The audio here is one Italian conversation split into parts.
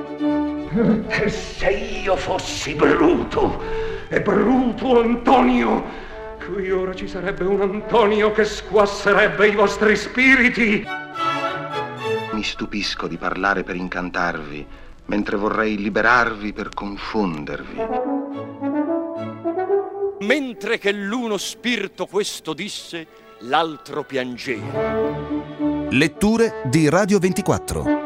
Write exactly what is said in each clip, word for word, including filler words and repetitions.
E se io fossi Bruto, e Bruto Antonio, qui ora ci sarebbe un Antonio che squasserebbe i vostri spiriti. Mi stupisco di parlare per incantarvi, mentre vorrei liberarvi per confondervi. Mentre che l'uno spirito questo disse, l'altro piangeva. Letture di Radio ventiquattro.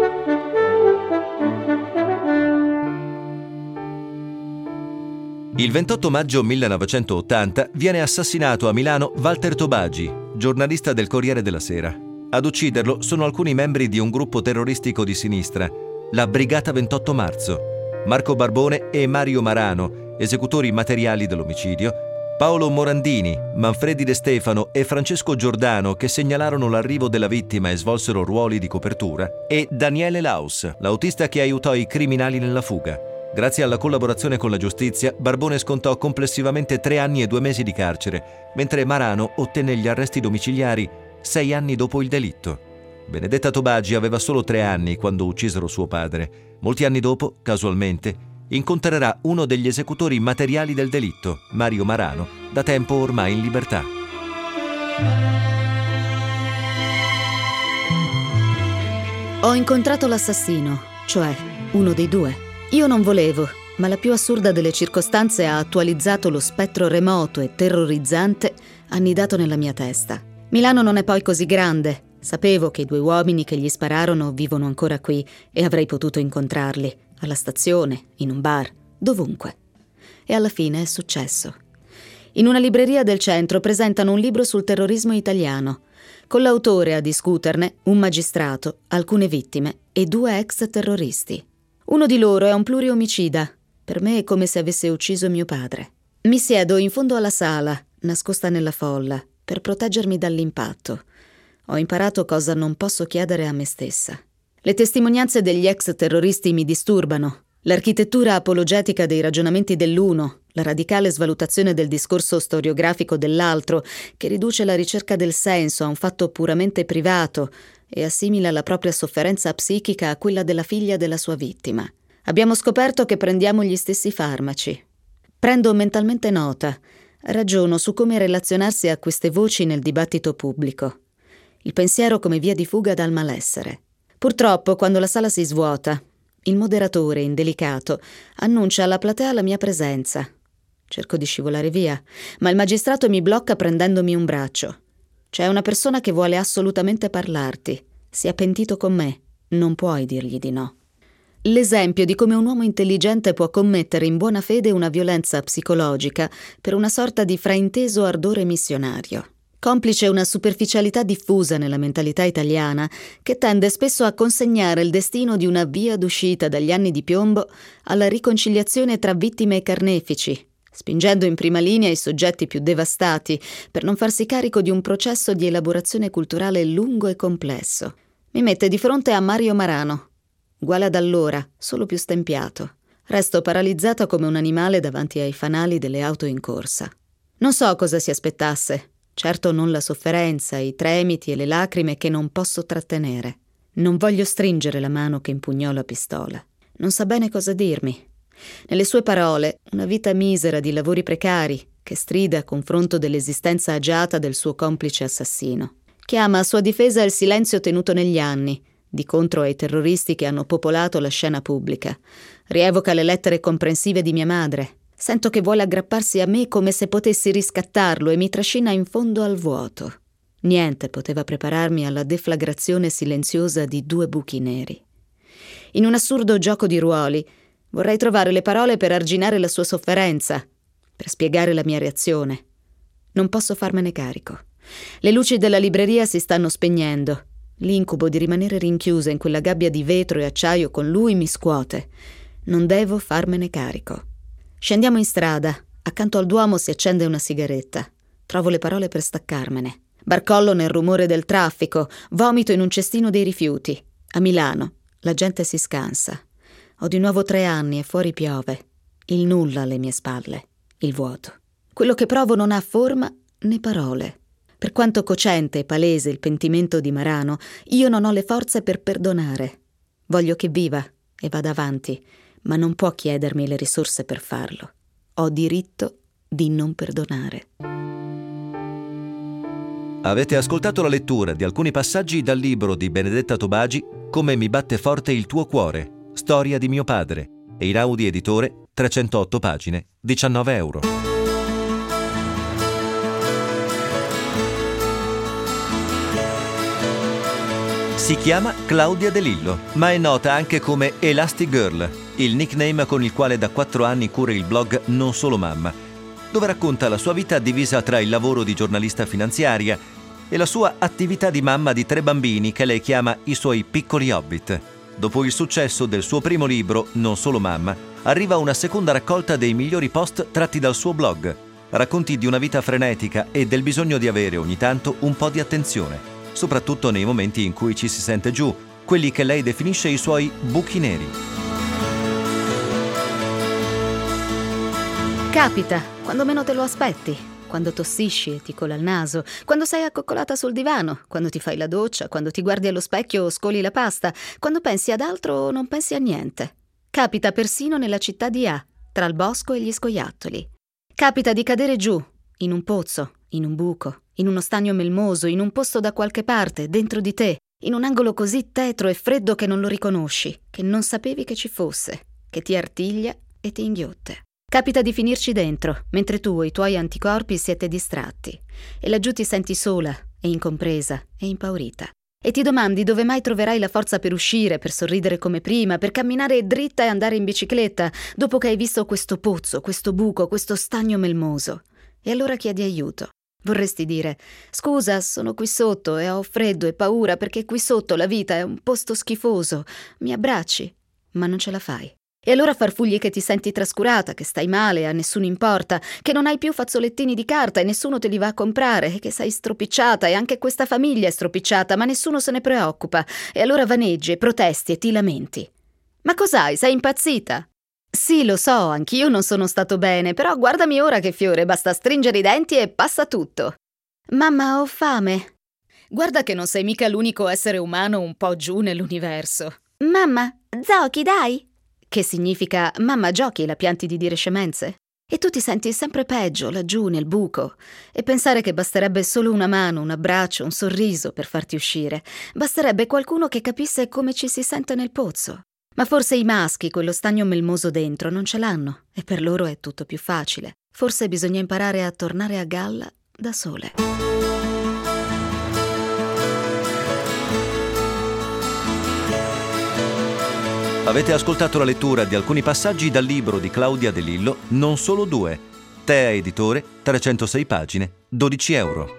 Il ventotto maggio millenovecentottanta viene assassinato a Milano Walter Tobagi, giornalista del Corriere della Sera. Ad ucciderlo sono alcuni membri di un gruppo terroristico di sinistra, la Brigata ventotto marzo, Marco Barbone e Mario Marano, esecutori materiali dell'omicidio, Paolo Morandini, Manfredi De Stefano e Francesco Giordano, che segnalarono l'arrivo della vittima e svolsero ruoli di copertura, e Daniele Laus, l'autista che aiutò i criminali nella fuga. Grazie alla collaborazione con la giustizia, Barbone scontò complessivamente tre anni e due mesi di carcere, mentre Marano ottenne gli arresti domiciliari sei anni dopo il delitto. Benedetta Tobagi aveva solo tre anni quando uccisero suo padre. Molti anni dopo, casualmente, incontrerà uno degli esecutori materiali del delitto, Mario Marano, da tempo ormai in libertà. Ho incontrato l'assassino, cioè uno dei due. Io non volevo, ma la più assurda delle circostanze ha attualizzato lo spettro remoto e terrorizzante annidato nella mia testa. Milano non è poi così grande. Sapevo che i due uomini che gli spararono vivono ancora qui e avrei potuto incontrarli, alla stazione, in un bar, dovunque. E alla fine è successo. In una libreria del centro presentano un libro sul terrorismo italiano, con l'autore a discuterne un magistrato, alcune vittime e due ex terroristi. Uno di loro è un pluriomicida. Per me è come se avesse ucciso mio padre. Mi siedo in fondo alla sala, nascosta nella folla, per proteggermi dall'impatto. Ho imparato cosa non posso chiedere a me stessa. Le testimonianze degli ex terroristi mi disturbano. L'architettura apologetica dei ragionamenti dell'uno, la radicale svalutazione del discorso storiografico dell'altro, che riduce la ricerca del senso a un fatto puramente privato e assimila la propria sofferenza psichica a quella della figlia della sua vittima. Abbiamo scoperto che prendiamo gli stessi farmaci. Prendo mentalmente nota, ragiono su come relazionarsi a queste voci nel dibattito pubblico. Il pensiero come via di fuga dal malessere. Purtroppo, quando la sala si svuota, il moderatore, indelicato, annuncia alla platea la mia presenza. Cerco di scivolare via, ma il magistrato mi blocca prendendomi un braccio. C'è una persona che vuole assolutamente parlarti. Si è pentito con me. Non puoi dirgli di no. L'esempio di come un uomo intelligente può commettere in buona fede una violenza psicologica per una sorta di frainteso ardore missionario. Complice una superficialità diffusa nella mentalità italiana che tende spesso a consegnare il destino di una via d'uscita dagli anni di piombo alla riconciliazione tra vittime e carnefici, spingendo in prima linea i soggetti più devastati per non farsi carico di un processo di elaborazione culturale lungo e complesso. Mi mette di fronte a Mario Marano, uguale ad allora, solo più stempiato. Resto paralizzata come un animale davanti ai fanali delle auto in corsa. Non so cosa si aspettasse. Certo non la sofferenza, i tremiti e le lacrime che non posso trattenere. Non voglio stringere la mano che impugnò la pistola. Non sa bene cosa dirmi. Nelle sue parole, una vita misera di lavori precari che stride a confronto dell'esistenza agiata del suo complice assassino. Chiama a sua difesa il silenzio tenuto negli anni, di contro ai terroristi che hanno popolato la scena pubblica. Rievoca le lettere comprensive di mia madre. Sento che vuole aggrapparsi a me come se potessi riscattarlo e mi trascina in fondo al vuoto. Niente poteva prepararmi alla deflagrazione silenziosa di due buchi neri. In un assurdo gioco di ruoli, vorrei trovare le parole per arginare la sua sofferenza, per spiegare la mia reazione. Non posso farmene carico. Le luci della libreria si stanno spegnendo. L'incubo di rimanere rinchiusa in quella gabbia di vetro e acciaio con lui mi scuote. Non devo farmene carico. Scendiamo in strada. Accanto al Duomo si accende una sigaretta. Trovo le parole per staccarmene. Barcollo nel rumore del traffico. Vomito in un cestino dei rifiuti. A Milano la gente si scansa. Ho di nuovo tre anni e fuori piove. Il nulla alle mie spalle. Il vuoto. Quello che provo non ha forma né parole. Per quanto cocente e palese il pentimento di Marano, io non ho le forze per perdonare. Voglio che viva e vada avanti, ma non può chiedermi le risorse per farlo. Ho diritto di non perdonare. Avete ascoltato la lettura di alcuni passaggi dal libro di Benedetta Tobagi, Come mi batte forte il tuo cuore, storia di mio padre, Einaudi editore, trecentotto pagine, diciannove euro. Si chiama Claudia De Lillo, ma è nota anche come Elastic Girl, il nickname con il quale da quattro anni cura il blog Non Solo Mamma, dove racconta la sua vita divisa tra il lavoro di giornalista finanziaria e la sua attività di mamma di tre bambini che lei chiama i suoi piccoli hobbit. Dopo il successo del suo primo libro, Non Solo Mamma, arriva una seconda raccolta dei migliori post tratti dal suo blog, racconti di una vita frenetica e del bisogno di avere ogni tanto un po' di attenzione, soprattutto nei momenti in cui ci si sente giù, quelli che lei definisce i suoi buchi neri. Capita, quando meno te lo aspetti, quando tossisci e ti cola il naso, quando sei accoccolata sul divano, quando ti fai la doccia, quando ti guardi allo specchio o scoli la pasta, quando pensi ad altro o non pensi a niente. Capita persino nella città di A, tra il bosco e gli scoiattoli. Capita di cadere giù, in un pozzo, in un buco, in uno stagno melmoso, in un posto da qualche parte, dentro di te, in un angolo così tetro e freddo che non lo riconosci, che non sapevi che ci fosse, che ti artiglia e ti inghiotte. Capita di finirci dentro, mentre tu e i tuoi anticorpi siete distratti, e laggiù ti senti sola e incompresa e impaurita. E ti domandi dove mai troverai la forza per uscire, per sorridere come prima, per camminare dritta e andare in bicicletta, dopo che hai visto questo pozzo, questo buco, questo stagno melmoso. E allora chiedi aiuto. Vorresti dire: scusa, sono qui sotto e ho freddo e paura perché qui sotto la vita è un posto schifoso. Mi abbracci? Ma non ce la fai. E allora farfugli che ti senti trascurata, che stai male, a nessuno importa, che non hai più fazzolettini di carta e nessuno te li va a comprare, e che sei stropicciata e anche questa famiglia è stropicciata, ma nessuno se ne preoccupa. E allora vaneggi e protesti e ti lamenti. Ma cos'hai? Sei impazzita? Sì, lo so, anch'io non sono stato bene, però guardami ora che fiore, basta stringere i denti e passa tutto. Mamma, ho fame. Guarda che non sei mica l'unico essere umano un po' giù nell'universo. Mamma, giochi, dai! Che significa: mamma, giochi, la pianti di dire scemenze? E tu ti senti sempre peggio, laggiù nel buco. E pensare che basterebbe solo una mano, un abbraccio, un sorriso per farti uscire. Basterebbe qualcuno che capisse come ci si sente nel pozzo. Ma forse i maschi quello stagno melmoso dentro non ce l'hanno, e per loro è tutto più facile. Forse bisogna imparare a tornare a galla da sole. Avete ascoltato la lettura di alcuni passaggi dal libro di Claudia De Lillo, Non Solo Due, Tea editore, trecentosei pagine, dodici euro.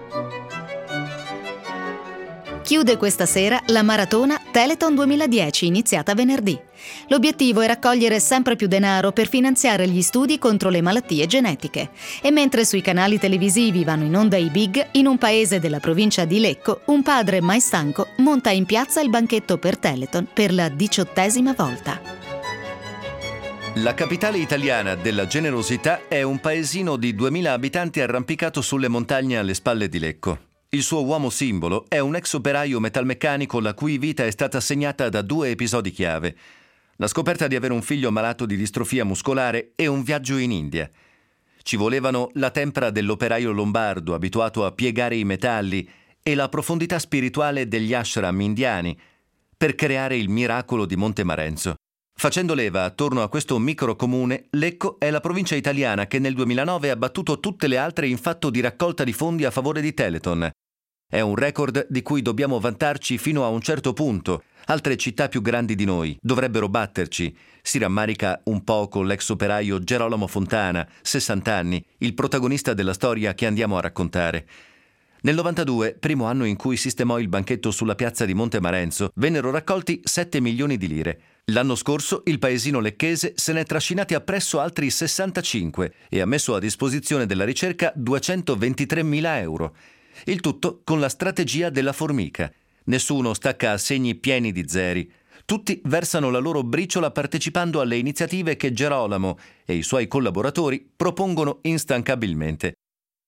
Chiude questa sera la maratona Telethon duemiladieci, iniziata venerdì. L'obiettivo è raccogliere sempre più denaro per finanziare gli studi contro le malattie genetiche. E mentre sui canali televisivi vanno in onda i big, in un paese della provincia di Lecco, un padre mai stanco monta in piazza il banchetto per Telethon per la diciottesima volta. La capitale italiana della generosità è un paesino di duemila abitanti arrampicato sulle montagne alle spalle di Lecco. Il suo uomo simbolo è un ex operaio metalmeccanico la cui vita è stata segnata da due episodi chiave: la scoperta di avere un figlio malato di distrofia muscolare e un viaggio in India. Ci volevano la tempra dell'operaio lombardo abituato a piegare i metalli e la profondità spirituale degli ashram indiani per creare il miracolo di Monte Marenzo. Facendo leva attorno a questo microcomune, Lecco è la provincia italiana che nel duemilanove ha battuto tutte le altre in fatto di raccolta di fondi a favore di Telethon. È un record di cui dobbiamo vantarci fino a un certo punto. Altre città più grandi di noi dovrebbero batterci. Si rammarica un po' con l'ex operaio Gerolamo Fontana, sessanta anni, il protagonista della storia che andiamo a raccontare. Nel novantadue, primo anno in cui sistemò il banchetto sulla piazza di Monte Marenzo, vennero raccolti sette milioni di lire. L'anno scorso il paesino lecchese se ne è trascinati appresso altri sessantacinque e ha messo a disposizione della ricerca duecentoventitremila euro. Il tutto con la strategia della formica. Nessuno stacca assegni pieni di zeri. Tutti versano la loro briciola partecipando alle iniziative che Gerolamo e i suoi collaboratori propongono instancabilmente.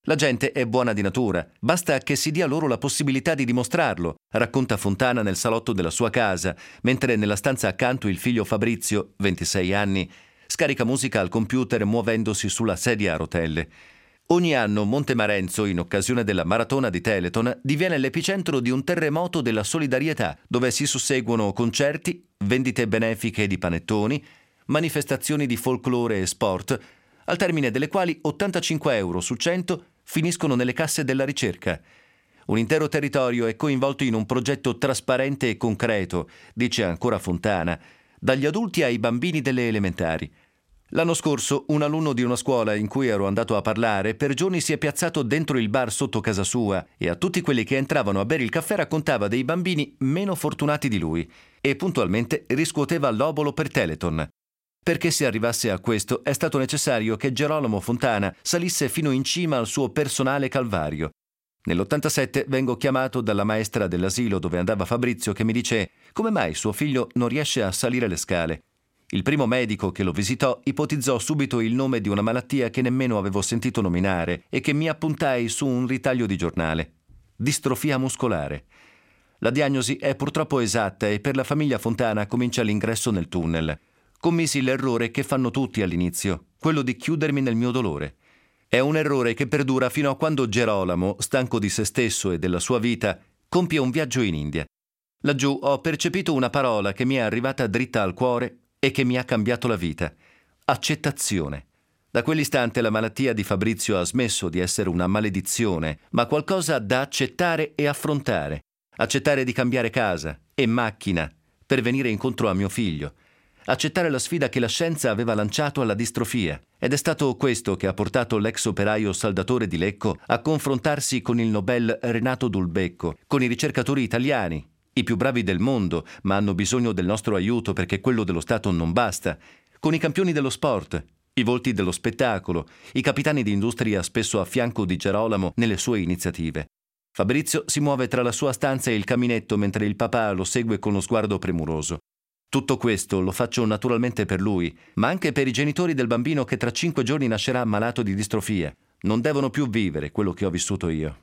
La gente è buona di natura, basta che si dia loro la possibilità di dimostrarlo, racconta Fontana nel salotto della sua casa, mentre nella stanza accanto il figlio Fabrizio, ventisei anni, scarica musica al computer muovendosi sulla sedia a rotelle. Ogni anno Montemarenzo, in occasione della maratona di Telethon, diviene l'epicentro di un terremoto della solidarietà, dove si susseguono concerti, vendite benefiche di panettoni, manifestazioni di folklore e sport, al termine delle quali ottantacinque euro su cento finiscono nelle casse della ricerca. Un intero territorio è coinvolto in un progetto trasparente e concreto, dice ancora Fontana, dagli adulti ai bambini delle elementari. L'anno scorso un alunno di una scuola in cui ero andato a parlare per giorni si è piazzato dentro il bar sotto casa sua e a tutti quelli che entravano a bere il caffè raccontava dei bambini meno fortunati di lui e puntualmente riscuoteva l'obolo per Telethon. Perché si arrivasse a questo è stato necessario che Gerolamo Fontana salisse fino in cima al suo personale calvario. Nell'ottantasette vengo chiamato dalla maestra dell'asilo dove andava Fabrizio che mi dice come mai suo figlio non riesce a salire le scale. Il primo medico che lo visitò ipotizzò subito il nome di una malattia che nemmeno avevo sentito nominare e che mi appuntai su un ritaglio di giornale. Distrofia muscolare. La diagnosi è purtroppo esatta e per la famiglia Fontana comincia l'ingresso nel tunnel. Commisi l'errore che fanno tutti all'inizio, quello di chiudermi nel mio dolore. È un errore che perdura fino a quando Gerolamo, stanco di se stesso e della sua vita, compie un viaggio in India. Laggiù ho percepito una parola che mi è arrivata dritta al cuore e che mi ha cambiato la vita. Accettazione. Da quell'istante la malattia di Fabrizio ha smesso di essere una maledizione, ma qualcosa da accettare e affrontare. Accettare di cambiare casa e macchina per venire incontro a mio figlio. Accettare la sfida che la scienza aveva lanciato alla distrofia. Ed è stato questo che ha portato l'ex operaio Saldatore di Lecco a confrontarsi con il Nobel Renato Dulbecco, con i ricercatori italiani, i più bravi del mondo, ma hanno bisogno del nostro aiuto perché quello dello Stato non basta, con i campioni dello sport, i volti dello spettacolo, i capitani di industria spesso a fianco di Gerolamo nelle sue iniziative. Fabrizio si muove tra la sua stanza e il caminetto mentre il papà lo segue con lo sguardo premuroso. Tutto questo lo faccio naturalmente per lui, ma anche per i genitori del bambino che tra cinque giorni nascerà malato di distrofia. Non devono più vivere quello che ho vissuto io.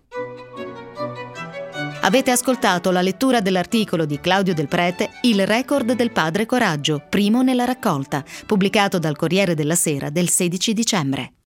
Avete ascoltato la lettura dell'articolo di Claudio Del Prete, Il record del padre Coraggio, primo nella raccolta, pubblicato dal Corriere della Sera del sedici dicembre.